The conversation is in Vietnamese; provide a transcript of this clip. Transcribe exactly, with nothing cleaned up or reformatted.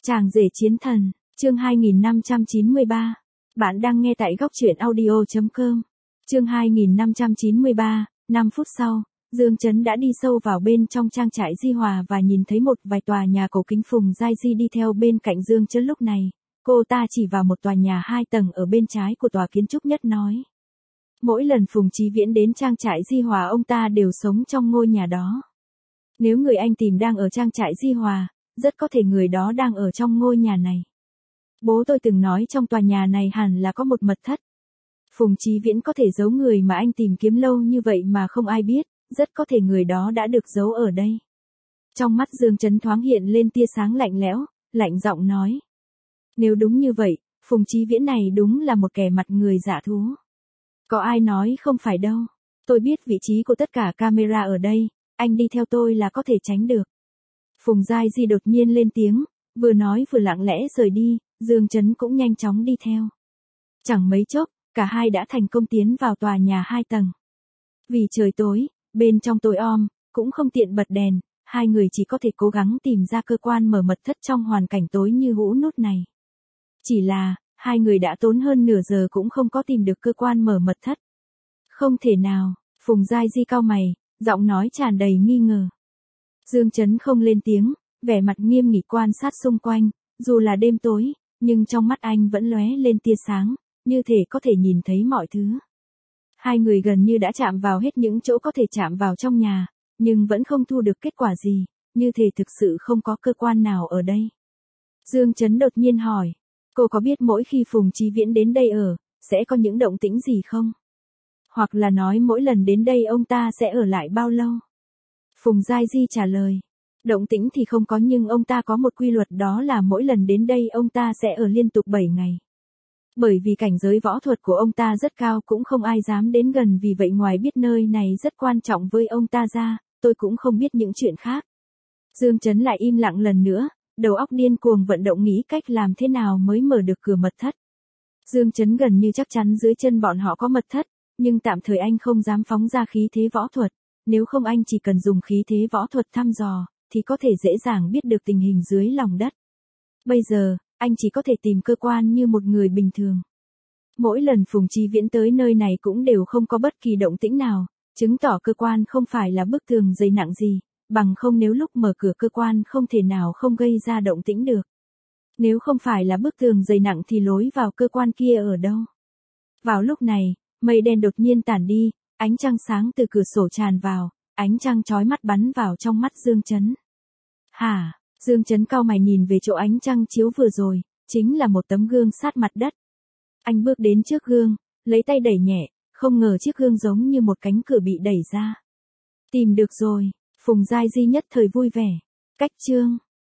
Chàng rể chiến thần, chương hai nghìn năm trăm chín mươi ba. Bạn đang nghe tại góc truyện audio chấm com. Chương hai nghìn năm trăm chín mươi ba, năm phút sau, Dương Chấn đã đi sâu vào bên trong trang trại Di Hòa và nhìn thấy một vài tòa nhà cổ kính. Phùng Giai Di đi theo bên cạnh Dương Chấn lúc này, cô ta chỉ vào một tòa nhà hai tầng ở bên trái của tòa kiến trúc nhất nói. Mỗi lần Phùng Chí Viễn đến trang trại Di Hòa ông ta đều sống trong ngôi nhà đó. Nếu người anh tìm đang ở trang trại Di Hòa, rất có thể người đó đang ở trong ngôi nhà này. Bố tôi từng nói trong tòa nhà này hẳn là có một mật thất. Phùng Chí Viễn có thể giấu người mà anh tìm kiếm lâu như vậy mà không ai biết, rất có thể người đó đã được giấu ở đây. Trong mắt Dương Chấn thoáng hiện lên tia sáng lạnh lẽo, lạnh giọng nói. Nếu đúng như vậy, Phùng Chí Viễn này đúng là một kẻ mặt người dạ thú. Có ai nói không phải đâu. Tôi biết vị trí của tất cả camera ở đây, anh đi theo tôi là có thể tránh được. Phùng Giai Di đột nhiên lên tiếng, vừa nói vừa lặng lẽ rời đi, Dương Chấn cũng nhanh chóng đi theo. Chẳng mấy chốc, cả hai đã thành công tiến vào tòa nhà hai tầng. Vì trời tối, bên trong tối om, cũng không tiện bật đèn, hai người chỉ có thể cố gắng tìm ra cơ quan mở mật thất trong hoàn cảnh tối như hũ nút này. Chỉ là, hai người đã tốn hơn nửa giờ cũng không có tìm được cơ quan mở mật thất. Không thể nào, Phùng Giai Di cau mày, giọng nói tràn đầy nghi ngờ. Dương Chấn không lên tiếng, vẻ mặt nghiêm nghị quan sát xung quanh, dù là đêm tối, nhưng trong mắt anh vẫn lóe lên tia sáng, như thể có thể nhìn thấy mọi thứ. Hai người gần như đã chạm vào hết những chỗ có thể chạm vào trong nhà, nhưng vẫn không thu được kết quả gì, như thể thực sự không có cơ quan nào ở đây. Dương Chấn đột nhiên hỏi, cô có biết mỗi khi Phùng Chí Viễn đến đây ở, sẽ có những động tĩnh gì không? Hoặc là nói mỗi lần đến đây ông ta sẽ ở lại bao lâu? Phùng Giai Di trả lời, động tĩnh thì không có nhưng ông ta có một quy luật, đó là mỗi lần đến đây ông ta sẽ ở liên tục bảy ngày. Bởi vì cảnh giới võ thuật của ông ta rất cao cũng không ai dám đến gần, vì vậy ngoài biết nơi này rất quan trọng với ông ta ra, tôi cũng không biết những chuyện khác. Dương Chấn lại im lặng lần nữa, đầu óc điên cuồng vận động nghĩ cách làm thế nào mới mở được cửa mật thất. Dương Chấn gần như chắc chắn dưới chân bọn họ có mật thất, nhưng tạm thời anh không dám phóng ra khí thế võ thuật, nếu không anh chỉ cần dùng khí thế võ thuật thăm dò, thì có thể dễ dàng biết được tình hình dưới lòng đất. Bây giờ, anh chỉ có thể tìm cơ quan như một người bình thường. Mỗi lần Phùng Chí Viễn tới nơi này cũng đều không có bất kỳ động tĩnh nào, chứng tỏ cơ quan không phải là bức tường dày nặng gì, bằng không nếu lúc mở cửa cơ quan không thể nào không gây ra động tĩnh được. Nếu không phải là bức tường dày nặng thì lối vào cơ quan kia ở đâu? Vào lúc này, mây đen đột nhiên tản đi, ánh trăng sáng từ cửa sổ tràn vào, ánh trăng chói mắt bắn vào trong mắt Dương Chấn. Hả? Dương Chấn cau mày nhìn về chỗ ánh trăng chiếu vừa rồi, chính là một tấm gương sát mặt đất. Anh bước đến trước gương, lấy tay đẩy nhẹ, không ngờ chiếc gương giống như một cánh cửa bị đẩy ra. Tìm được rồi, Phùng Giai Di nhất thời vui vẻ. Cách chương